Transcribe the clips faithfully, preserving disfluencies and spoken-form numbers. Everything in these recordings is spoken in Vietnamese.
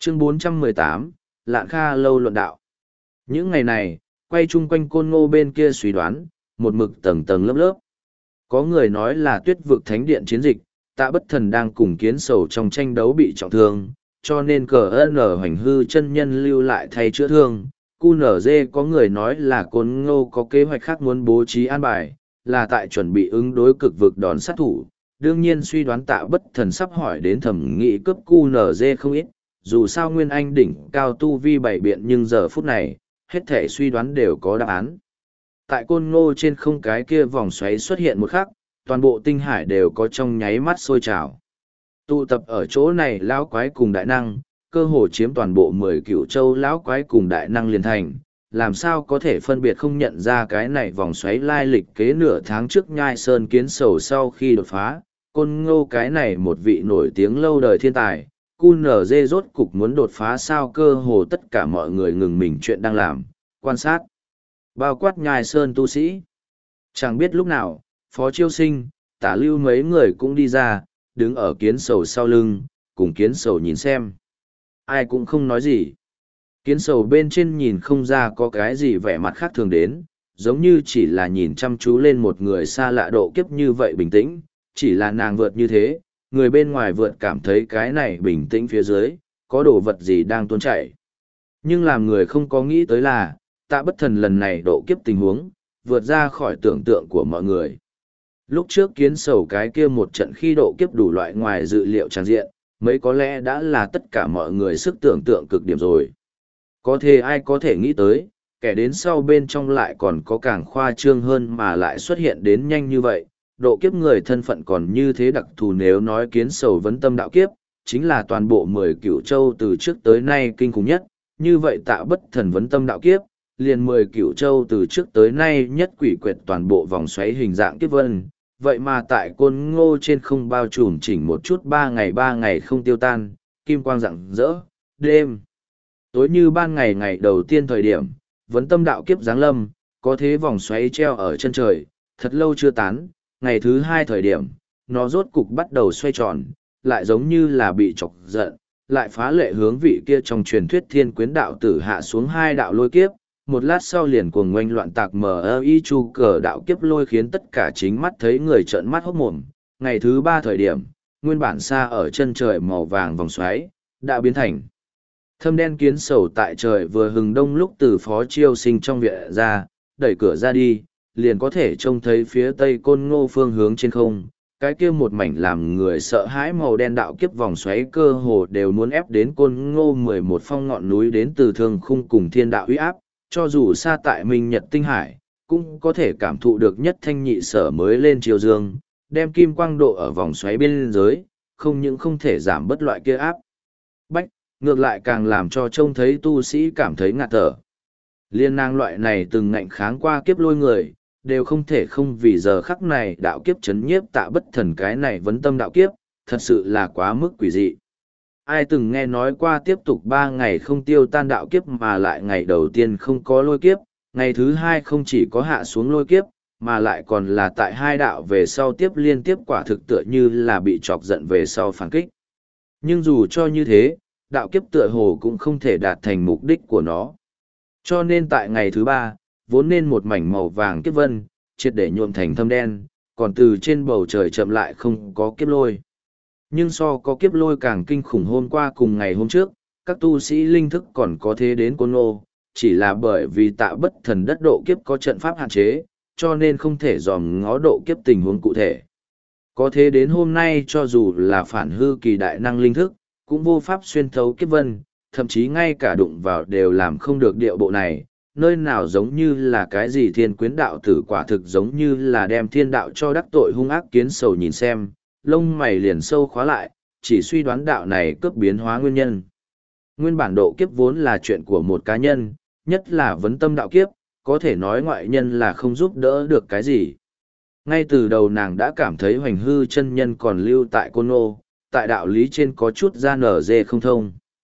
Chương bốn trăm mười tám, Lạn Kha Lâu luận đạo. Những ngày này, quay chung quanh Côn Ngô bên kia suy đoán, một mực tầng tầng lớp lớp. Có người nói là tuyết vực thánh điện chiến dịch, Tạ Bất Thần đang cùng Kiến Sầu trong tranh đấu bị trọng thương, cho nên cờ ân ở hoành hư chân nhân lưu lại thay chữa thương. Cu nở dê có người nói là Côn Ngô có kế hoạch khác muốn bố trí an bài, là tại chuẩn bị ứng đối cực vực đòn sát thủ. Đương nhiên suy đoán Tạ Bất Thần sắp hỏi đến thẩm nghị cướp Cu nở dê không ít, dù sao Nguyên Anh đỉnh cao tu vi bảy biện nhưng giờ phút này, hết thể suy đoán đều có đáp án. Tại Côn Ngô trên không cái kia vòng xoáy xuất hiện một khắc, toàn bộ tinh hải đều có trong nháy mắt sôi trào. Tụ tập ở chỗ này lão quái cùng đại năng, cơ hồ chiếm toàn bộ mười cửu châu lão quái cùng đại năng liền thành, làm sao có thể phân biệt không nhận ra cái này vòng xoáy lai lịch kế nửa tháng trước Nhai Sơn Kiến Sầu sau khi đột phá, Côn Ngô cái này một vị nổi tiếng lâu đời thiên tài, cu nở dê rốt cục muốn đột phá sao, cơ hồ tất cả mọi người ngừng mình chuyện đang làm, quan sát. Bao quát Nhai Sơn tu sĩ. Chẳng biết lúc nào, Phó Chiêu Sinh, Tả Lưu mấy người cũng đi ra, đứng ở Kiến Sầu sau lưng, cùng Kiến Sầu nhìn xem. Ai cũng không nói gì. Kiến Sầu bên trên nhìn không ra có cái gì vẻ mặt khác thường đến, giống như chỉ là nhìn chăm chú lên một người xa lạ độ kiếp như vậy bình tĩnh, chỉ là nàng vượt như thế, người bên ngoài vượt cảm thấy cái này bình tĩnh phía dưới, có đồ vật gì đang tuôn chảy. Nhưng làm người không có nghĩ tới là, Tạ Bất Thần lần này độ kiếp tình huống, vượt ra khỏi tưởng tượng của mọi người. Lúc trước Kiến Sầu cái kia một trận khi độ kiếp đủ loại ngoài dự liệu tràn diện, mấy có lẽ đã là tất cả mọi người sức tưởng tượng cực điểm rồi. Có thể ai có thể nghĩ tới, kẻ đến sau bên trong lại còn có càng khoa trương hơn mà lại xuất hiện đến nhanh như vậy, độ kiếp người thân phận còn như thế đặc thù. Nếu nói Kiến Sầu vấn tâm đạo kiếp, chính là toàn bộ mười cửu châu từ trước tới nay kinh khủng nhất, như vậy Tạ Bất Thần vấn tâm đạo kiếp, liền mười cửu châu từ trước tới nay nhất quỷ quyệt toàn bộ vòng xoáy hình dạng kiếp vân. Vậy mà tại Côn Ngô trên không bao trùm chỉnh một chút ba ngày ba ngày không tiêu tan, kim quang rạng rỡ, đêm. Tối như ban ngày ngày đầu tiên thời điểm, vấn tâm đạo kiếp giáng lâm, có thế vòng xoáy treo ở chân trời, thật lâu chưa tán, ngày thứ hai thời điểm, nó rốt cục bắt đầu xoay tròn, lại giống như là bị chọc giận, lại phá lệ hướng vị kia trong truyền thuyết thiên quyến đạo tử hạ xuống hai đạo lôi kiếp, một lát sau liền cuồng ngoanh loạn tạc mờ y chu cờ đạo kiếp lôi khiến tất cả chính mắt thấy người trợn mắt hốt mồm. Ngày thứ ba thời điểm, nguyên bản xa ở chân trời màu vàng vòng xoáy, đã biến thành thâm đen. Kiến Sầu tại trời vừa hừng đông lúc từ Phó Chiêu Sinh trong viện ra, đẩy cửa ra đi, liền có thể trông thấy phía tây Côn Ngô phương hướng trên không, cái kia một mảnh làm người sợ hãi màu đen đạo kiếp vòng xoáy cơ hồ đều muốn ép đến Côn Ngô mười một phong ngọn núi đến từ thương khung cùng thiên đạo uy áp, cho dù xa tại Minh Nhật Tinh Hải, cũng có thể cảm thụ được nhất thanh nhị sở mới lên chiều dương, đem kim quang độ ở vòng xoáy bên dưới, không những không thể giảm bất loại kia áp bách, ngược lại càng làm cho trông thấy tu sĩ cảm thấy ngạt thở. Liên năng loại này từng ngạnh kháng qua kiếp lôi người, đều không thể không vì giờ khắc này đạo kiếp chấn nhiếp Tạ Bất Thần cái này vấn tâm đạo kiếp, thật sự là quá mức quỷ dị. Ai từng nghe nói qua tiếp tục ba ngày không tiêu tan đạo kiếp mà lại ngày đầu tiên không có lôi kiếp, ngày thứ hai không chỉ có hạ xuống lôi kiếp, mà lại còn là tại hai đạo về sau tiếp liên tiếp, quả thực tựa như là bị chọc giận về sau phản kích. Nhưng dù cho như thế, đạo kiếp tựa hồ cũng không thể đạt thành mục đích của nó. Cho nên tại ngày thứ ba, vốn nên một mảnh màu vàng kiếp vân, triệt để nhuộm thành thâm đen, còn từ trên bầu trời chậm lại không có kiếp lôi. Nhưng so có kiếp lôi càng kinh khủng hôm qua cùng ngày hôm trước, các tu sĩ linh thức còn có thế đến Côn Ngô, chỉ là bởi vì Tạ Bất Thần đất độ kiếp có trận pháp hạn chế, cho nên không thể dòm ngó độ kiếp tình huống cụ thể. Có thế đến hôm nay cho dù là phản hư kỳ đại năng linh thức, cũng vô pháp xuyên thấu kiếp vân, thậm chí ngay cả đụng vào đều làm không được điệu bộ này, nơi nào giống như là cái gì thiên quyến đạo tử, quả thực giống như là đem thiên đạo cho đắc tội hung ác. Kiến Sầu nhìn xem, lông mày liền sâu khóa lại, chỉ suy đoán đạo này cướp biến hóa nguyên nhân. Nguyên bản độ kiếp vốn là chuyện của một cá nhân, nhất là vấn tâm đạo kiếp, có thể nói ngoại nhân là không giúp đỡ được cái gì. Ngay từ đầu nàng đã cảm thấy Hoành Hư chân nhân còn lưu tại Côn Ngô, tại đạo lý trên có chút ra nở dê không thông.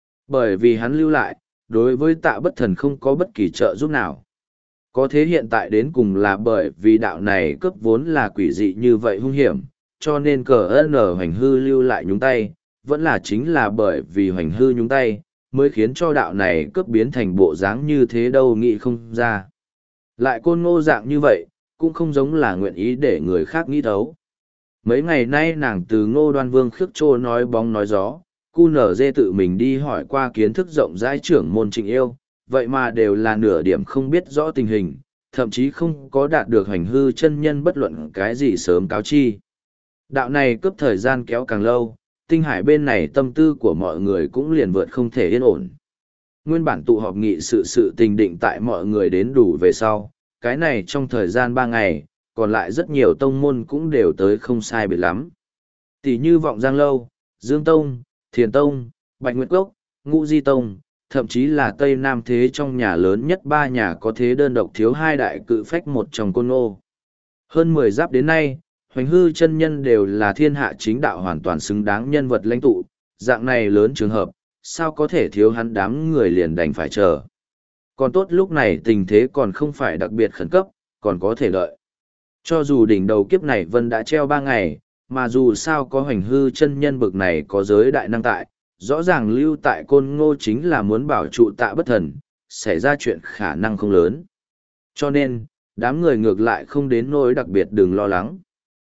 Bởi vì hắn lưu lại, đối với Tạ Bất Thần không có bất kỳ trợ giúp nào. Có thế hiện tại đến cùng là bởi vì đạo này cướp vốn là quỷ dị như vậy hung hiểm, cho nên cờ ơn ở Hoành Hư lưu lại nhúng tay, vẫn là chính là bởi vì Hoành Hư nhúng tay, mới khiến cho đạo này cướp biến thành bộ dáng như thế đâu nghĩ không ra. Lại Côn Ngô dạng như vậy, cũng không giống là nguyện ý để người khác nghĩ thấu. Mấy ngày nay nàng từ Ngô Đoan Vương khước trô nói bóng nói gió, cu nở dê tự mình đi hỏi qua kiến thức rộng rãi trưởng môn Trịnh Yêu, vậy mà đều là nửa điểm không biết rõ tình hình, thậm chí không có đạt được hành hư chân nhân bất luận cái gì sớm cáo chi. Đạo này cướp thời gian kéo càng lâu, tinh hải bên này tâm tư của mọi người cũng liền vượt không thể yên ổn. Nguyên bản tụ họp nghị sự sự tình định tại mọi người đến đủ về sau, cái này trong thời gian ba ngày, còn lại rất nhiều tông môn cũng đều tới không sai biệt lắm. Tỷ như Vọng Giang Lâu, Dương Tông, Thiền Tông, Bạch Nguyệt Cốc, Ngũ Di Tông, thậm chí là Tây Nam thế trong nhà lớn nhất ba nhà có thế đơn độc thiếu hai đại cự phách một trong Côn Ngô. Hơn mười giáp đến nay, Hoành hư chân nhân đều là thiên hạ chính đạo hoàn toàn xứng đáng nhân vật lãnh tụ, dạng này lớn trường hợp, sao có thể thiếu hắn đám người liền đành phải chờ. Còn tốt lúc này tình thế còn không phải đặc biệt khẩn cấp, còn có thể đợi. Cho dù đỉnh đầu kiếp này Vân đã treo ba ngày, mà dù sao có Hoành hư chân nhân bực này có giới đại năng tại, rõ ràng lưu tại Côn Ngô chính là muốn bảo trụ Tạ Bất Thần, xảy ra chuyện khả năng không lớn. Cho nên, đám người ngược lại không đến nỗi đặc biệt đừng lo lắng.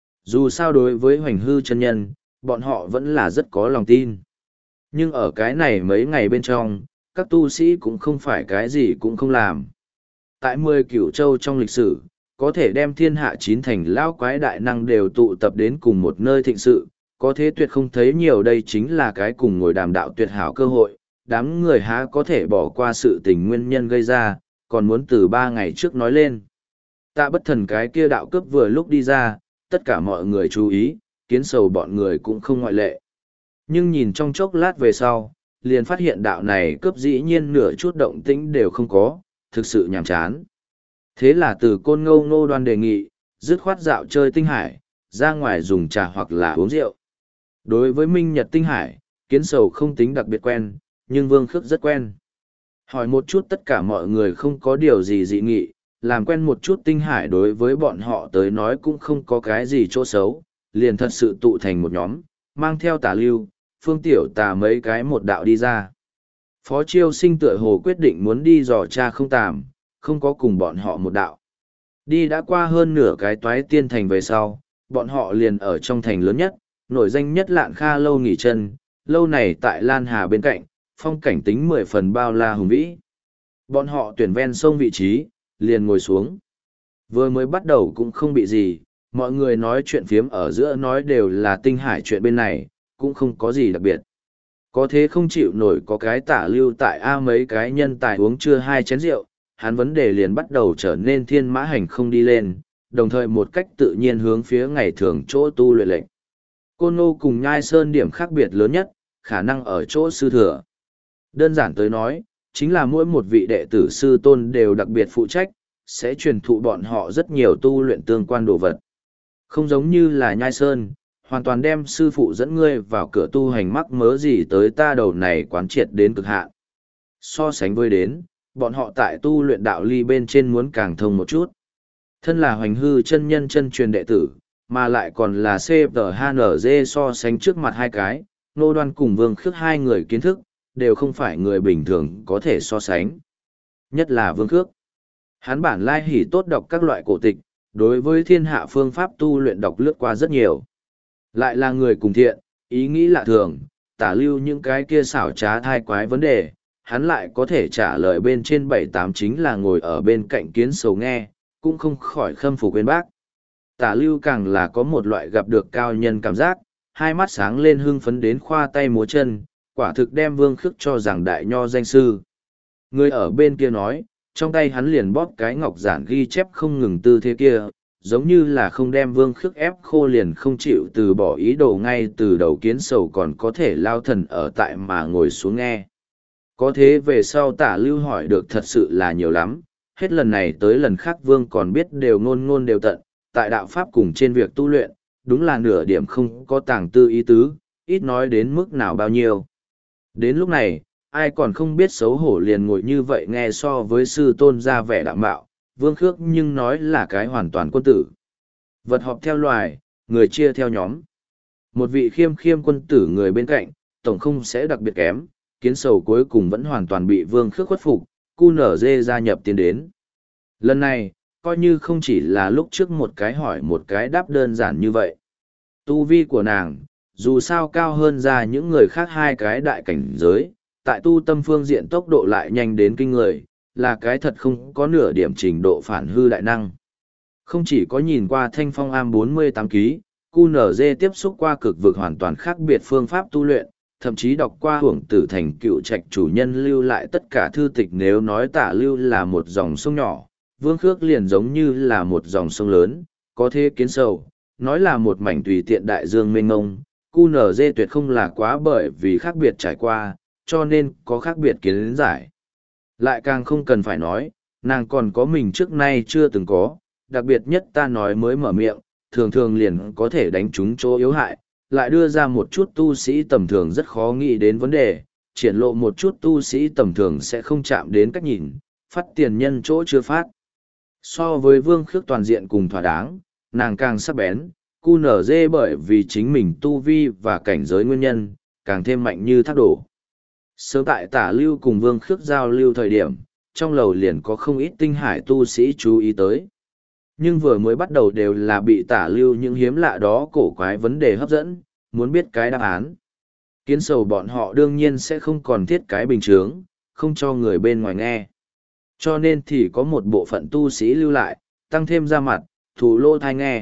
Dù sao đối với Hoành hư chân nhân, bọn họ vẫn là rất có lòng tin. Nhưng ở cái này mấy ngày bên trong, các tu sĩ cũng không phải cái gì cũng không làm. Tại mười cửu châu trong lịch sử, có thể đem thiên hạ chín thành lao quái đại năng đều tụ tập đến cùng một nơi thịnh sự, có thế tuyệt không thấy nhiều, đây chính là cái cùng ngồi đàm đạo tuyệt hảo cơ hội, đám người há có thể bỏ qua sự tình nguyên nhân gây ra, còn muốn từ ba ngày trước nói lên. Tạ Bất Thần cái kia đạo cướp vừa lúc đi ra, tất cả mọi người chú ý, Kiến Sầu bọn người cũng không ngoại lệ. Nhưng nhìn trong chốc lát về sau, liền phát hiện đạo này cướp dĩ nhiên nửa chút động tĩnh đều không có, thực sự nhàm chán. Thế là từ Côn Ngô Ngô Đoan đề nghị, dứt khoát dạo chơi tinh hải, ra ngoài dùng trà hoặc là uống rượu. Đối với Minh Nhật tinh hải, Kiến Sầu không tính đặc biệt quen, nhưng Vương Khước rất quen. Hỏi một chút tất cả mọi người không có điều gì dị nghị, làm quen một chút tinh hải đối với bọn họ tới nói cũng không có cái gì chỗ xấu, liền thật sự tụ thành một nhóm, mang theo Tả Lưu, Phương Tiểu Tà mấy cái một đạo đi ra. Phó Chiêu Sinh tựa hồ quyết định muốn đi dò tra không tàm, không có cùng bọn họ một đạo. Đi đã qua hơn nửa cái toái tiên thành về sau, bọn họ liền ở trong thành lớn nhất, nổi danh nhất Lạn Kha lâu nghỉ chân, lâu này tại Lan Hà bên cạnh, phong cảnh tính mười phần bao la hùng vĩ. Bọn họ tuyển ven sông vị trí, liền ngồi xuống. Vừa mới bắt đầu cũng không bị gì, mọi người nói chuyện phiếm ở giữa nói đều là tinh hải chuyện bên này, cũng không có gì đặc biệt. Có thế không chịu nổi có cái Tả Lưu tại A mấy cái nhân tài uống chưa hai chén rượu, hắn vấn đề liền bắt đầu trở nên thiên mã hành không đi lên, đồng thời một cách tự nhiên hướng phía ngày thường chỗ tu luyện lệnh. Côn Ngô cùng Nhai Sơn điểm khác biệt lớn nhất, khả năng ở chỗ sư thừa. Đơn giản tới nói, chính là mỗi một vị đệ tử sư tôn đều đặc biệt phụ trách, sẽ truyền thụ bọn họ rất nhiều tu luyện tương quan đồ vật. Không giống như là Nhai Sơn, hoàn toàn đem sư phụ dẫn ngươi vào cửa tu hành mắc mớ gì tới ta đầu này quán triệt đến cực hạn. So sánh với đến, bọn họ tại tu luyện đạo ly bên trên muốn càng thông một chút. Thân là Hoành hư chân nhân chân truyền đệ tử, mà lại còn là xê tê hát en giê so sánh trước mặt hai cái, Ngô Đoan cùng Vương Khước hai người kiến thức, đều không phải người bình thường có thể so sánh. Nhất là Vương Khước. Hắn bản lai hỉ tốt đọc các loại cổ tịch, đối với thiên hạ phương pháp tu luyện đọc lướt qua rất nhiều. Lại là người cùng thiện, ý nghĩ lạ thường, Tả Lưu những cái kia xảo trá thai quái vấn đề, hắn lại có thể trả lời bên trên bảy tám chính là ngồi ở bên cạnh Kiến Sầu nghe, cũng không khỏi khâm phục bên bác. Tả Lưu càng là có một loại gặp được cao nhân cảm giác, hai mắt sáng lên hưng phấn đến khoa tay múa chân, quả thực đem Vương Khước cho rằng đại nho danh sư. Người ở bên kia nói, trong tay hắn liền bóp cái ngọc giản ghi chép không ngừng tư thế kia, giống như là không đem Vương Khước ép khô liền không chịu từ bỏ ý đồ ngay từ đầu. Kiến Sầu còn có thể lao thần ở tại mà ngồi xuống nghe. Có thế về sau Tả Lưu hỏi được thật sự là nhiều lắm, hết lần này tới lần khác Vương còn biết đều ngôn ngôn đều tận, tại đạo pháp cùng trên việc tu luyện, đúng là nửa điểm không có tàng tư ý tứ, ít nói đến mức nào bao nhiêu. Đến lúc này, ai còn không biết xấu hổ liền ngồi như vậy nghe so với sư tôn ra vẻ đạm bạo, Vương Khước nhưng nói là cái hoàn toàn quân tử. Vật họp theo loài, người chia theo nhóm. Một vị khiêm khiêm quân tử người bên cạnh, tổng không sẽ đặc biệt kém, kiến sầu cuối cùng vẫn hoàn toàn bị Vương Khước khuất phục, cu nở dê gia nhập tiến đến. Lần này, coi như không chỉ là lúc trước một cái hỏi một cái đáp đơn giản như vậy. Tu vi của nàng, dù sao cao hơn ra những người khác hai cái đại cảnh giới, tại tu tâm phương diện tốc độ lại nhanh đến kinh người, là cái thật không có nửa điểm trình độ phản hư đại năng. Không chỉ có nhìn qua thanh phong am bốn mươi tám ký, cu nở dê tiếp xúc qua cực vực hoàn toàn khác biệt phương pháp tu luyện, thậm chí đọc qua hưởng tử thành cựu trạch chủ nhân lưu lại tất cả thư tịch. Nếu nói tả lưu là một dòng sông nhỏ, Vương Khước liền giống như là một dòng sông lớn, có thế kiến sầu, nói là một mảnh tùy tiện đại dương mênh mông, cu nở dê tuyệt không là quá bởi vì khác biệt trải qua, cho nên có khác biệt kiến giải. Lại càng không cần phải nói, nàng còn có mình trước nay chưa từng có, đặc biệt nhất ta nói mới mở miệng, thường thường liền có thể đánh trúng chỗ yếu hại, lại đưa ra một chút tu sĩ tầm thường rất khó nghĩ đến vấn đề, triển lộ một chút tu sĩ tầm thường sẽ không chạm đến cách nhìn, phát tiền nhân chỗ chưa phát. So với Vương Khước toàn diện cùng thỏa đáng, nàng càng sắc bén, cu nở dê bởi vì chính mình tu vi và cảnh giới nguyên nhân, càng thêm mạnh như thác đổ. Sớm tại tả lưu cùng Vương Khước giao lưu thời điểm, trong lầu liền có không ít tinh hải tu sĩ chú ý tới. Nhưng vừa mới bắt đầu đều là bị tả lưu những hiếm lạ đó cổ quái vấn đề hấp dẫn, muốn biết cái đáp án. Kiến sầu bọn họ đương nhiên sẽ không còn thiết cái bình chướng, không cho người bên ngoài nghe. Cho nên thì có một bộ phận tu sĩ lưu lại, tăng thêm ra mặt, thủ lô thai nghe.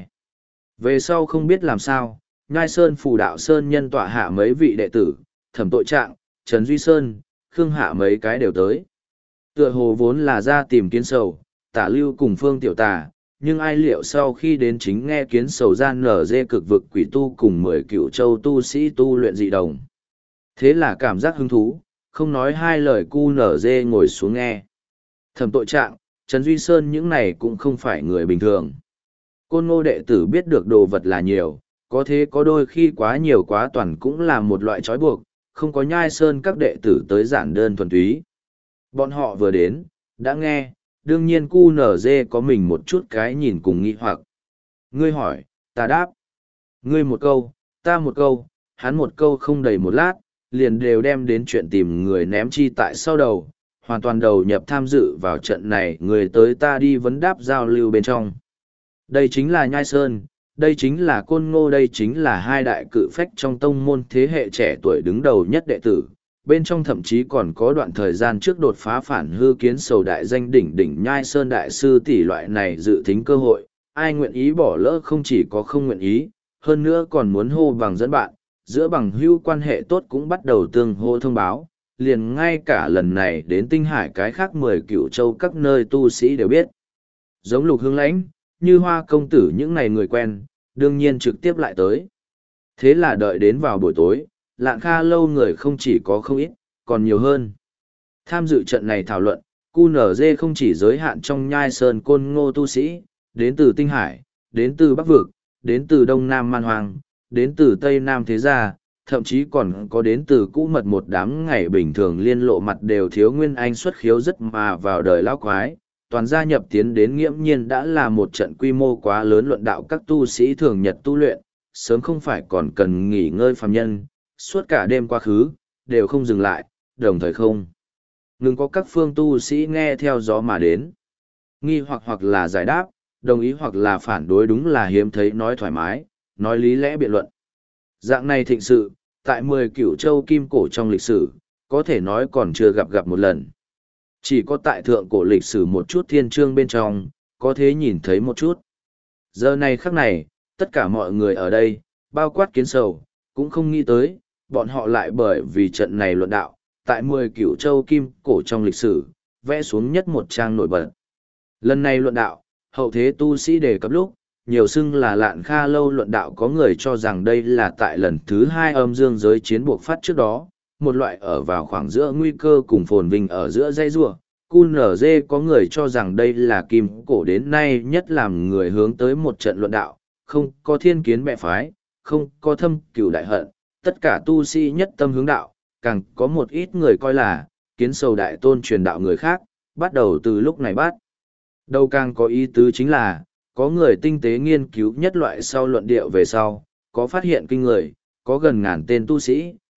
Về sau không biết làm sao, Nhai Sơn Phù Đạo Sơn nhân tọa hạ mấy vị đệ tử, Thẩm Tội Trạng, Trần Duy Sơn, Khương Hạ mấy cái đều tới. Tựa hồ vốn là ra tìm kiến sầu, tả lưu cùng Phương Tiểu Tà, nhưng ai liệu sau khi đến chính nghe kiến sầu gian nở dê cực vực quỷ tu cùng mười cựu châu tu sĩ tu luyện dị đồng. Thế là cảm giác hứng thú, không nói hai lời cu nở dê ngồi xuống nghe. Thẩm Tội Trạng, Trần Duy Sơn những này cũng không phải người bình thường. Côn Ngô đệ tử biết được đồ vật là nhiều, có thế có đôi khi quá nhiều quá toàn cũng là một loại trói buộc, không có Nhai Sơn các đệ tử tới giản đơn thuần túy. Bọn họ vừa đến, đã nghe, đương nhiên cu nở dê có mình một chút cái nhìn cùng nghi hoặc. Ngươi hỏi, ta đáp. Ngươi một câu, ta một câu, hắn một câu không đầy một lát, liền đều đem đến chuyện tìm người ném chi tại sau đầu, hoàn toàn đầu nhập tham dự vào trận này, người tới ta đi vấn đáp giao lưu bên trong. Đây chính là Nhai Sơn, đây chính là Côn Ngô, đây chính là hai đại cự phách trong tông môn thế hệ trẻ tuổi đứng đầu nhất đệ tử. Bên trong thậm chí còn có đoạn thời gian trước đột phá phản hư kiến sầu đại danh đỉnh đỉnh Nhai Sơn đại sư tỷ loại này dự thính cơ hội, ai nguyện ý bỏ lỡ không chỉ có không nguyện ý, hơn nữa còn muốn hô bằng dẫn bạn, giữa bằng hữu quan hệ tốt cũng bắt đầu tương hô thông báo, liền ngay cả lần này đến tinh hải cái khác mười cựu châu các nơi tu sĩ đều biết. Giống Lục Hương Lãnh, như Hoa công tử những này người quen, đương nhiên trực tiếp lại tới. Thế là đợi đến vào buổi tối, Lạn Kha lâu người không chỉ có không ít, còn nhiều hơn. Tham dự trận này thảo luận, cu nở dê không chỉ giới hạn trong Nhai Sơn Côn Ngô tu sĩ, đến từ Tinh Hải, đến từ Bắc Vực, đến từ Đông Nam Man Hoàng, đến từ Tây Nam Thế Gia, thậm chí còn có đến từ cũ mật một đám ngày bình thường liên lộ mặt đều thiếu nguyên anh xuất khiếu rất mà vào đời lão quái. Toàn gia nhập tiến đến nghiễm nhiên đã là một trận quy mô quá lớn luận đạo các tu sĩ thường nhật tu luyện, sớm không phải còn cần nghỉ ngơi phàm nhân, suốt cả đêm quá khứ, đều không dừng lại, đồng thời không. Ngừng có các phương tu sĩ nghe theo gió mà đến. Nghi hoặc hoặc là giải đáp, đồng ý hoặc là phản đối đúng là hiếm thấy nói thoải mái, nói lý lẽ biện luận. Dạng này thịnh sự, tại mười cửu châu kim cổ trong lịch sử, có thể nói còn chưa gặp gặp một lần. Chỉ có tại thượng cổ lịch sử một chút thiên chương bên trong, có thế nhìn thấy một chút. Giờ này khắc này, tất cả mọi người ở đây, bao quát kiến sầu, cũng không nghĩ tới, bọn họ lại bởi vì trận này luận đạo, tại mười cửu châu kim cổ trong lịch sử, vẽ xuống nhất một trang nổi bật. Lần này luận đạo, hậu thế tu sĩ đề cập lúc, nhiều xưng là Lạn Kha lâu luận đạo, có người cho rằng đây là tại lần thứ hai âm dương giới chiến buộc phát trước đó, một loại ở vào khoảng giữa nguy cơ cùng phồn vinh ở giữa dây rua. cu en giê có người cho rằng đây là kim cổ đến nay nhất làm người hướng tới một trận luận đạo, không có thiên kiến bè phái, không có thâm cửu đại hận, tất cả tu sĩ nhất tâm hướng đạo, càng có một ít người coi là kiến sầu đại tôn truyền đạo người khác, bắt đầu từ lúc này bắt. Đầu càng có ý tứ chính là, có người tinh tế nghiên cứu nhất loại sau luận điệu về sau, có phát hiện kinh người, có gần ngàn tên tu sĩ,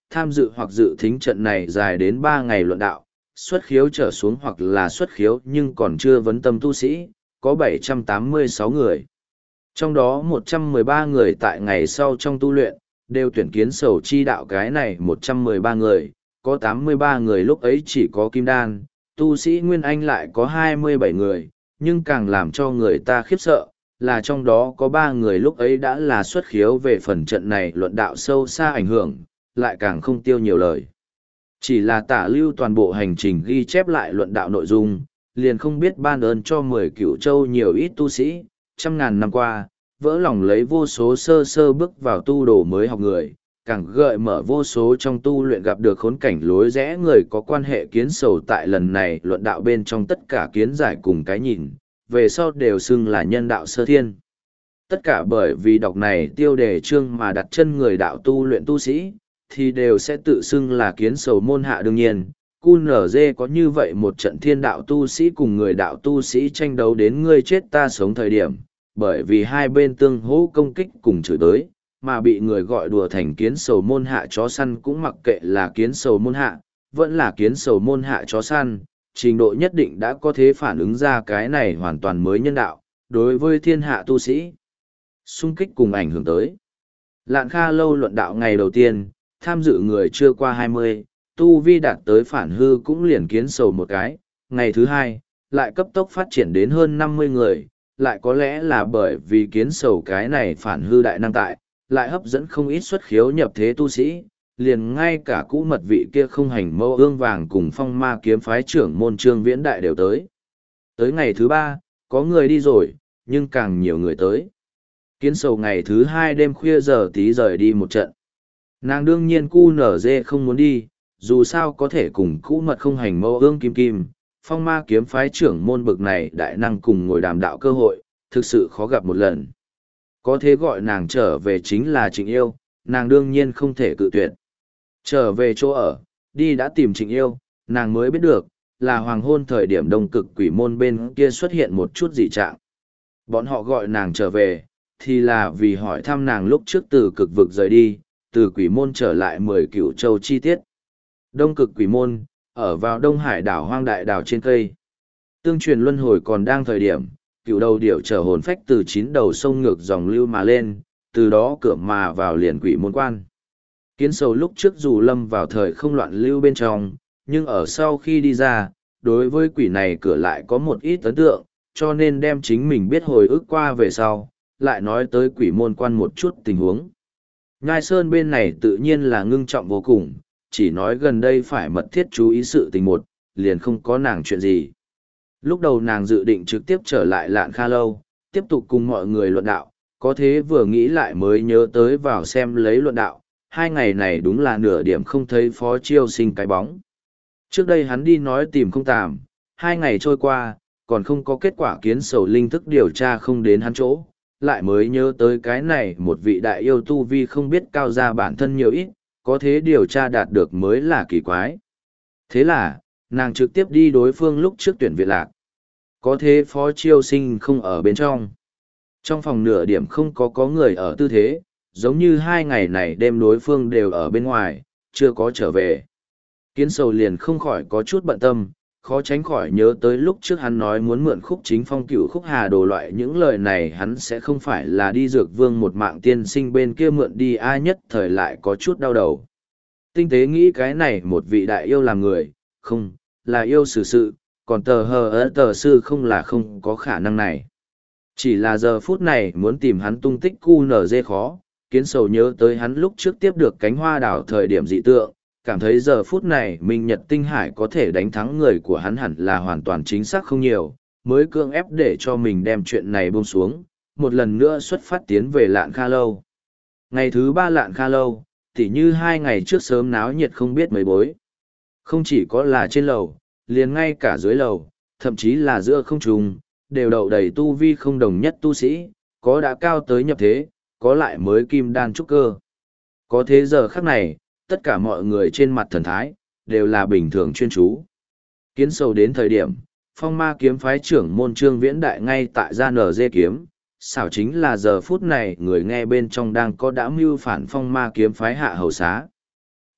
tham dự hoặc dự thính trận này dài đến ba ngày luận đạo, xuất khiếu trở xuống hoặc là xuất khiếu nhưng còn chưa vấn tâm tu sĩ, có bảy trăm tám mươi sáu người. Trong đó một trăm mười ba người tại ngày sau trong tu luyện, đều tuyển kiến sầu chi đạo cái này một trăm mười ba người, có tám mươi ba người lúc ấy chỉ có kim đan, tu sĩ Nguyên Anh lại có hai mươi bảy người, nhưng càng làm cho người ta khiếp sợ, là trong đó có ba người lúc ấy đã là xuất khiếu về phần trận này luận đạo sâu xa ảnh hưởng, lại càng không tiêu nhiều lời. Chỉ là tả lưu toàn bộ hành trình ghi chép lại luận đạo nội dung, liền không biết ban ơn cho mười cửu châu nhiều ít tu sĩ, trăm ngàn năm qua, vỡ lòng lấy vô số sơ sơ bước vào tu đồ mới học người, càng gợi mở vô số trong tu luyện gặp được khốn cảnh lối rẽ người có quan hệ kiến sầu tại lần này luận đạo bên trong tất cả kiến giải cùng cái nhìn, về sau đều xưng là nhân đạo sơ thiên. Tất cả bởi vì đọc này tiêu đề chương mà đặt chân người đạo tu luyện tu sĩ, thì đều sẽ tự xưng là kiến sầu môn hạ đương nhiên. Cu nở dê có như vậy một trận thiên đạo tu sĩ cùng người đạo tu sĩ tranh đấu đến ngươi chết ta sống thời điểm, bởi vì hai bên tương hỗ công kích cùng chửi tới, mà bị người gọi đùa thành kiến sầu môn hạ chó săn cũng mặc kệ là kiến sầu môn hạ, vẫn là kiến sầu môn hạ chó săn, trình độ nhất định đã có thể phản ứng ra cái này hoàn toàn mới nhân đạo, đối với thiên hạ tu sĩ. Xung kích cùng ảnh hưởng tới. Lạn Kha Lâu luận đạo ngày đầu tiên, tham dự người chưa qua hai mươi, tu vi đạt tới phản hư cũng liền kiến sầu một cái, ngày thứ hai, lại cấp tốc phát triển đến hơn năm mươi người, lại có lẽ là bởi vì kiến sầu cái này phản hư đại năng tại, lại hấp dẫn không ít xuất khiếu nhập thế tu sĩ, liền ngay cả cũ mật vị kia không hành mâu ương vàng cùng phong ma kiếm phái trưởng môn trương viễn đại đều tới. Tới ngày thứ ba, có người đi rồi, nhưng càng nhiều người tới. Kiến sầu ngày thứ hai đêm khuya giờ tí rời đi một trận. Nàng đương nhiên cu nở dê không muốn đi, dù sao có thể cùng cũ mật không hành mâu ương kim kim, phong ma kiếm phái trưởng môn bực này đại năng cùng ngồi đàm đạo cơ hội, thực sự khó gặp một lần. Có thế gọi nàng trở về chính là Trịnh Yêu, nàng đương nhiên không thể cự tuyệt. Trở về chỗ ở, đi đã tìm Trịnh Yêu, nàng mới biết được, là hoàng hôn thời điểm đông cực quỷ môn bên kia xuất hiện một chút dị trạng. Bọn họ gọi nàng trở về, thì là vì hỏi thăm nàng lúc trước từ cực vực rời đi, từ quỷ môn trở lại mười cửu châu chi tiết. Đông cực quỷ môn, ở vào Đông Hải đảo hoang đại đảo trên cây. Tương truyền luân hồi còn đang thời điểm, cựu đầu điểu trở hồn phách từ chín đầu sông ngược dòng lưu mà lên, từ đó cửa mà vào liền quỷ môn quan. Kiến sầu lúc trước dù lâm vào thời không loạn lưu bên trong, nhưng ở sau khi đi ra, đối với quỷ này cửa lại có một ít ấn tượng, cho nên đem chính mình biết hồi ức qua về sau, lại nói tới quỷ môn quan một chút tình huống. Nhai Sơn bên này tự nhiên là ngưng trọng vô cùng, chỉ nói gần đây phải mật thiết chú ý sự tình một, liền không có nàng chuyện gì. Lúc đầu nàng dự định trực tiếp trở lại Lạn Kha Lâu, tiếp tục cùng mọi người luận đạo, có thế vừa nghĩ lại mới nhớ tới vào xem lấy luận đạo, hai ngày này đúng là nửa điểm không thấy Phó Chiêu Sinh cái bóng. Trước đây hắn đi nói tìm không tàm, hai ngày trôi qua, còn không có kết quả kiến sầu linh thức điều tra không đến hắn chỗ, lại mới nhớ tới cái này một vị đại yêu tu vi không biết cao ra bản thân nhiều ít, có thế điều tra đạt được mới là kỳ quái. Thế là, nàng trực tiếp đi đối phương lúc trước tuyển viện lạc. Có thế Phó Chiêu Sinh không ở bên trong. Trong phòng nửa điểm không có có người ở tư thế, giống như hai ngày này đêm đối phương đều ở bên ngoài, chưa có trở về. Kiến sầu liền không khỏi có chút bận tâm, khó tránh khỏi nhớ tới lúc trước hắn nói muốn mượn khúc chính phong cửu khúc hà đồ loại những lời này hắn sẽ không phải là đi dược vương một mạng tiên sinh bên kia mượn đi ai nhất thời lại có chút đau đầu. Tinh tế nghĩ cái này một vị đại yêu làm người, không, là yêu xử sự, còn tờ hờ ớ tờ sư không là không có khả năng này. Chỉ là giờ phút này muốn tìm hắn tung tích cu nở dê khó, kiến sầu nhớ tới hắn lúc trước tiếp được cánh hoa đảo thời điểm dị tượng, cảm thấy giờ phút này Minh Nhật Tinh Hải có thể đánh thắng người của hắn hẳn là hoàn toàn chính xác không nhiều, mới cưỡng ép để cho mình đem chuyện này buông xuống, một lần nữa xuất phát tiến về Lạn Kha Lâu. Ngày thứ ba Lạn Kha Lâu, tỉ như hai ngày trước sớm náo nhiệt không biết mấy bối. Không chỉ có là trên lầu, liền ngay cả dưới lầu, thậm chí là giữa không trung, đều đậu đầy tu vi không đồng nhất tu sĩ, có đã cao tới nhập thế, có lại mới kim đan trúc cơ. Có thế giờ khắc này, tất cả mọi người trên mặt thần thái, đều là bình thường chuyên chú. Kiến sầu đến thời điểm, phong ma kiếm phái trưởng môn trương viễn đại ngay tại gia nở dê kiếm, xảo chính là giờ phút này người nghe bên trong đang có đã mưu phản phong ma kiếm phái hạ hầu xá.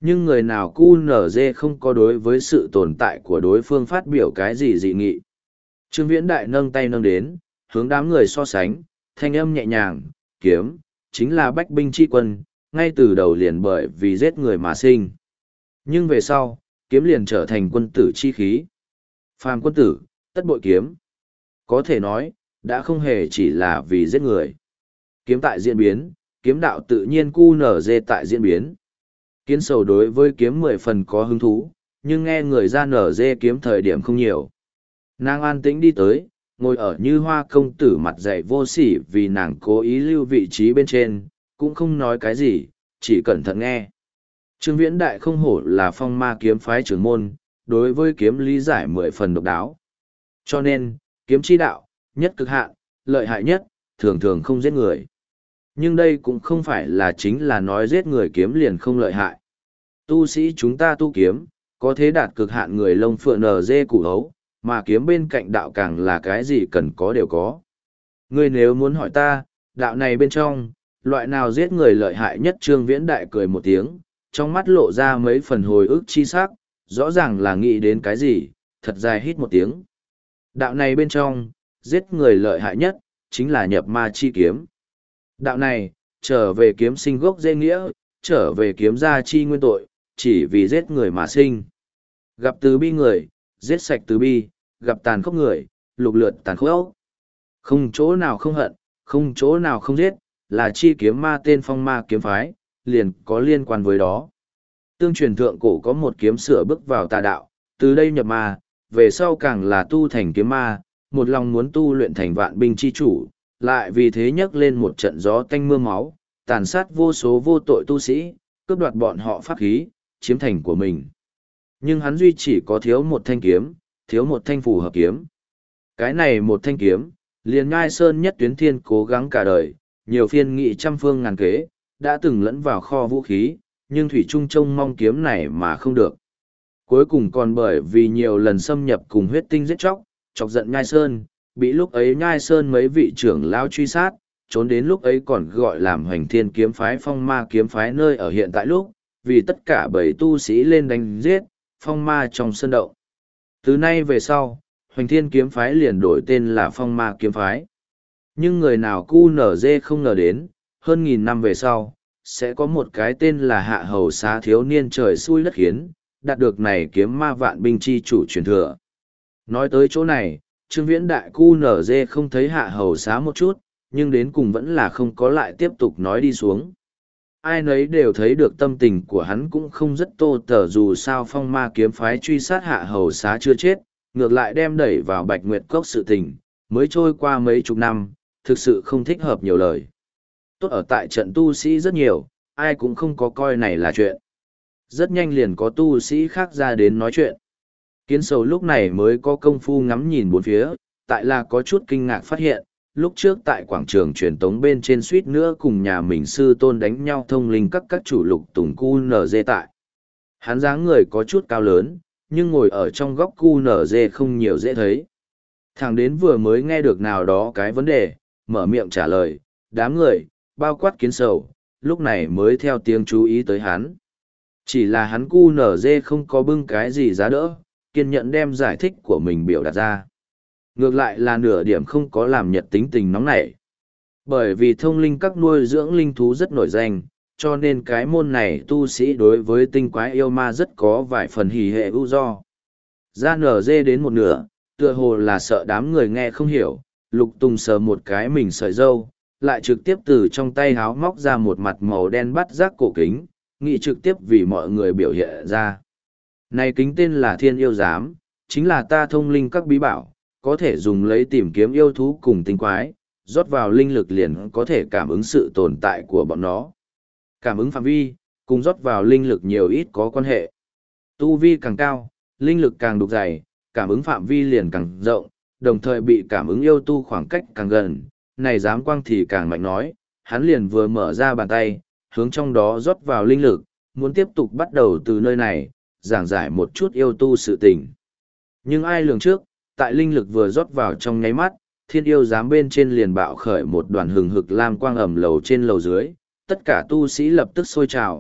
Nhưng người nào cu nở dê không có đối với sự tồn tại của đối phương phát biểu cái gì dị nghị. Trương Viễn Đại nâng tay nâng đến, hướng đám người so sánh, thanh âm nhẹ nhàng, kiếm, chính là bách binh chi quân, ngay từ đầu liền bởi vì giết người mà sinh. Nhưng về sau, kiếm liền trở thành quân tử chi khí. Phàm quân tử, tất bội kiếm. Có thể nói, đã không hề chỉ là vì giết người. Kiếm tại diễn biến, kiếm đạo tự nhiên cu nở dê tại diễn biến. Kiến sầu đối với kiếm mười phần có hứng thú, nhưng nghe người ra nở dê kiếm thời điểm không nhiều. Nàng an tĩnh đi tới, ngồi ở như hoa công tử mặt dày vô sỉ vì nàng cố ý lưu vị trí bên trên, cũng không nói cái gì, chỉ cẩn thận nghe. Trương Viễn Đại không hổ là phong ma kiếm phái trưởng môn, đối với kiếm lý giải mười phần độc đáo. Cho nên, kiếm chi đạo, nhất cực hạn, lợi hại nhất, thường thường không giết người. Nhưng đây cũng không phải là chính là nói giết người kiếm liền không lợi hại. Tu sĩ chúng ta tu kiếm, có thế đạt cực hạn người lông phượng nở dê củ hấu, mà kiếm bên cạnh đạo càng là cái gì cần có đều có. Ngươi nếu muốn hỏi ta, đạo này bên trong, loại nào giết người lợi hại nhất? Trương Viễn Đại cười một tiếng, trong mắt lộ ra mấy phần hồi ức chi sắc, rõ ràng là nghĩ đến cái gì, thật dài hít một tiếng. Đạo này bên trong, giết người lợi hại nhất, chính là nhập ma chi kiếm. Đạo này, trở về kiếm sinh gốc dễ nghĩa, trở về kiếm gia chi nguyên tội, chỉ vì giết người mà sinh. Gặp từ bi người, giết sạch từ bi, gặp tàn khốc người, lục lượt tàn khốc. Không chỗ nào không hận, không chỗ nào không giết, là chi kiếm ma tên phong ma kiếm phái, liền có liên quan với đó. Tương truyền thượng cổ có một kiếm sửa bước vào tà đạo, từ đây nhập ma, về sau càng là tu thành kiếm ma, một lòng muốn tu luyện thành vạn binh chi chủ, lại vì thế nhấc lên một trận gió tanh mưa máu, tàn sát vô số vô tội tu sĩ, cướp đoạt bọn họ pháp khí, chiếm thành của mình. Nhưng hắn duy chỉ có thiếu một thanh kiếm, thiếu một thanh phù hợp kiếm. Cái này một thanh kiếm, liền ngai sơn nhất tuyến thiên cố gắng cả đời, nhiều phiên nghị trăm phương ngàn kế, đã từng lẫn vào kho vũ khí, nhưng thủy trung trông mong kiếm này mà không được. Cuối cùng còn bởi vì nhiều lần xâm nhập cùng huyết tinh giết chóc, chọc giận nhai sơn, bị lúc ấy nhai sơn mấy vị trưởng lao truy sát, trốn đến lúc ấy còn gọi làm hoành thiên kiếm phái phong ma kiếm phái nơi ở hiện tại lúc, vì tất cả bảy tu sĩ lên đánh giết, phong ma trong sân động. Từ nay về sau, hoành thiên kiếm phái liền đổi tên là phong ma kiếm phái. Nhưng người nào cu nở dê không ngờ đến, hơn nghìn năm về sau, sẽ có một cái tên là hạ hầu xá thiếu niên trời xui đất khiến, đạt được này kiếm ma vạn binh chi chủ truyền thừa. Nói tới chỗ này, Trương Viễn Đại cu nở dê không thấy hạ hầu xá một chút, nhưng đến cùng vẫn là không có lại tiếp tục nói đi xuống. Ai nấy đều thấy được tâm tình của hắn cũng không rất tô tở, dù sao phong ma kiếm phái truy sát hạ hầu xá chưa chết, ngược lại đem đẩy vào Bạch Nguyệt Cốc sự tình, mới trôi qua mấy chục năm, thực sự không thích hợp nhiều lời. Tốt ở tại trận tu sĩ rất nhiều, ai cũng không có coi này là chuyện. Rất nhanh liền có tu sĩ khác ra đến nói chuyện. Kiến sầu lúc này mới có công phu ngắm nhìn bốn phía, tại là có chút kinh ngạc phát hiện, lúc trước tại quảng trường truyền tống bên trên suýt nữa cùng nhà mình sư tôn đánh nhau thông linh các các chủ lục tùng cu nở dê tại. Hắn dáng người có chút cao lớn, nhưng ngồi ở trong góc cu nở dê không nhiều dễ thấy. Thằng đến vừa mới nghe được nào đó cái vấn đề, mở miệng trả lời, đám người, bao quát kiến sầu, lúc này mới theo tiếng chú ý tới hắn. Chỉ là hắn cu nở dê không có bưng cái gì giá đỡ, kiên nhẫn đem giải thích của mình biểu đạt ra. Ngược lại là nửa điểm không có làm nhật tính tình nóng nảy. Bởi vì thông linh các nuôi dưỡng linh thú rất nổi danh, cho nên cái môn này tu sĩ đối với tinh quái yêu ma rất có vài phần hỉ hệ ưu do. Ra nở dê đến một nửa, tựa hồ là sợ đám người nghe không hiểu, Lục Tùng sờ một cái mình sợi dâu, lại trực tiếp từ trong tay háo móc ra một mặt màu đen bắt giác cổ kính, nghị trực tiếp vì mọi người biểu hiện ra. Này kính tên là Thiên Yêu Giám, chính là ta thông linh các bí bảo, có thể dùng lấy tìm kiếm yêu thú cùng tinh quái, rót vào linh lực liền có thể cảm ứng sự tồn tại của bọn nó. Cảm ứng phạm vi, cùng rót vào linh lực nhiều ít có quan hệ. Tu vi càng cao, linh lực càng đục dày, cảm ứng phạm vi liền càng rộng, đồng thời bị cảm ứng yêu tu khoảng cách càng gần, này giám quang thì càng mạnh nói, hắn liền vừa mở ra bàn tay, hướng trong đó rót vào linh lực, muốn tiếp tục bắt đầu từ nơi này, giảng giải một chút yêu tu sự tình. Nhưng ai lường trước, tại linh lực vừa rót vào trong nháy mắt, thiên yêu giám bên trên liền bạo khởi một đoàn hừng hực lam quang ẩm lầu trên lầu dưới, tất cả tu sĩ lập tức sôi trào,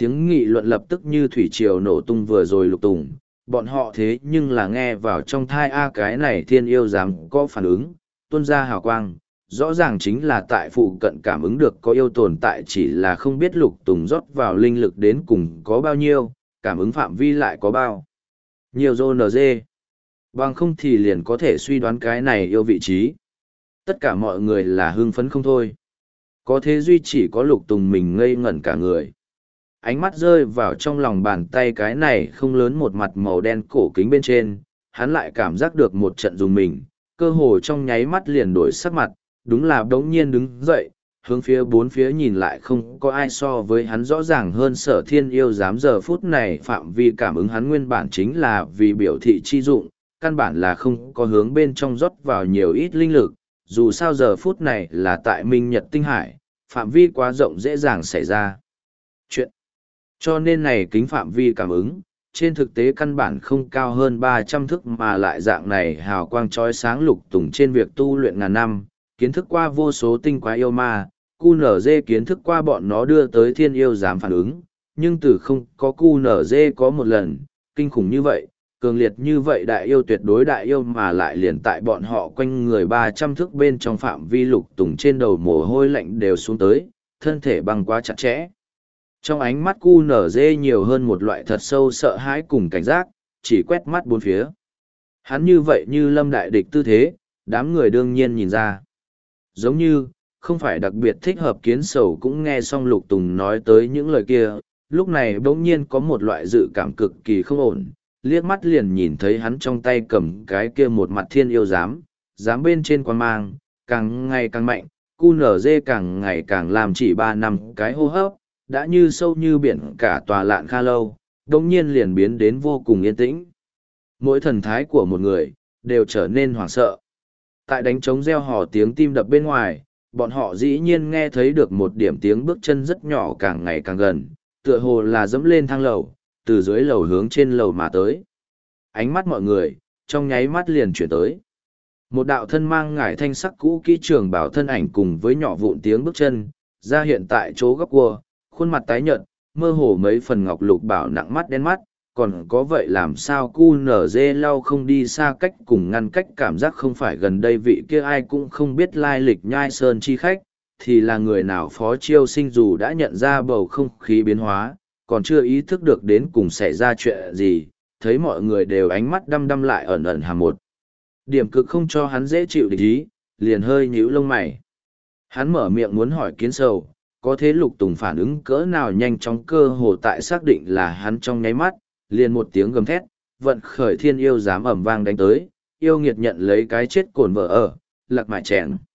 tiếng nghị luận lập tức như thủy triều nổ tung vừa rồi Lục Tùng, bọn họ thế nhưng là nghe vào trong thai a cái này thiên yêu dám có phản ứng, tuôn ra hào quang, rõ ràng chính là tại phụ cận cảm ứng được có yêu tồn tại, chỉ là không biết Lục Tùng rót vào linh lực đến cùng có bao nhiêu, cảm ứng phạm vi lại có bao nhiều rô en giê. Bằng không thì liền có thể suy đoán cái này yêu vị trí. Tất cả mọi người là hưng phấn không thôi. Có thế duy chỉ có Lục Tùng mình ngây ngẩn cả người. Ánh mắt rơi vào trong lòng bàn tay cái này không lớn một mặt màu đen cổ kính bên trên, hắn lại cảm giác được một trận dùng mình, cơ hồ trong nháy mắt liền đổi sắc mặt, đúng là đống nhiên đứng dậy, hướng phía bốn phía nhìn lại không có ai so với hắn rõ ràng hơn Sở Thiên yêu dám giờ phút này phạm vi cảm ứng hắn nguyên bản chính là vì biểu thị chi dụng, căn bản là không có hướng bên trong rót vào nhiều ít linh lực, dù sao giờ phút này là tại Minh Nhật Tinh Hải, phạm vi quá rộng dễ dàng xảy ra chuyện. Cho nên này kính phạm vi cảm ứng, trên thực tế căn bản không cao hơn ba trăm thước mà lại dạng này hào quang chói sáng Lục Tùng trên việc tu luyện ngàn năm, kiến thức qua vô số tinh quái yêu ma, cu nở dê kiến thức qua bọn nó đưa tới thiên yêu dám phản ứng, nhưng từ không có cu nở dê có một lần, kinh khủng như vậy, cường liệt như vậy đại yêu tuyệt đối đại yêu mà lại liền tại bọn họ quanh người ba trăm thước bên trong phạm vi Lục Tùng trên đầu mồ hôi lạnh đều xuống tới, thân thể băng quá chặt chẽ. Trong ánh mắt cu nở dê nhiều hơn một loại thật sâu sợ hãi cùng cảnh giác, chỉ quét mắt bốn phía. Hắn như vậy như lâm đại địch tư thế, đám người đương nhiên nhìn ra. Giống như, không phải đặc biệt thích hợp kiến sầu cũng nghe xong Lục Tùng nói tới những lời kia, lúc này bỗng nhiên có một loại dự cảm cực kỳ không ổn, liếc mắt liền nhìn thấy hắn trong tay cầm cái kia một mặt thiên yêu giám, giám bên trên quan mang, càng ngày càng mạnh, cu nở dê càng ngày càng làm chỉ ba năm cái hô hấp, đã như sâu như biển cả tòa Lạn Kha Lâu, đồng nhiên liền biến đến vô cùng yên tĩnh. Mỗi thần thái của một người, đều trở nên hoảng sợ. Tại đánh trống reo hò tiếng tim đập bên ngoài, bọn họ dĩ nhiên nghe thấy được một điểm tiếng bước chân rất nhỏ càng ngày càng gần, tựa hồ là dẫm lên thang lầu, từ dưới lầu hướng trên lầu mà tới. Ánh mắt mọi người, trong nháy mắt liền chuyển tới. Một đạo thân mang ngải thanh sắc cũ kỹ trường bảo thân ảnh cùng với nhỏ vụn tiếng bước chân, ra hiện tại chỗ góc cua, khuôn mặt tái nhợt, mơ hồ mấy phần ngọc lục bảo nặng mắt đen mắt, còn có vậy làm sao cu nở dê lau không đi xa cách cùng ngăn cách cảm giác không phải gần đây vị kia ai cũng không biết lai lịch nhai sơn chi khách, thì là người nào Phó Chiêu Sinh dù đã nhận ra bầu không khí biến hóa, còn chưa ý thức được đến cùng xảy ra chuyện gì, thấy mọi người đều ánh mắt đăm đăm lại ẩn ẩn hàm một. Điểm cực không cho hắn dễ chịu địch ý, liền hơi nhíu lông mày. Hắn mở miệng muốn hỏi Kiến Sầu, có thế Lục Tùng phản ứng cỡ nào nhanh chóng cơ hồ tại xác định là hắn trong nháy mắt, liền một tiếng gầm thét, vận khởi thiên yêu dám ẩm vang đánh tới, yêu nghiệt nhận lấy cái chết cồn vợ ở, lạc mại chèn.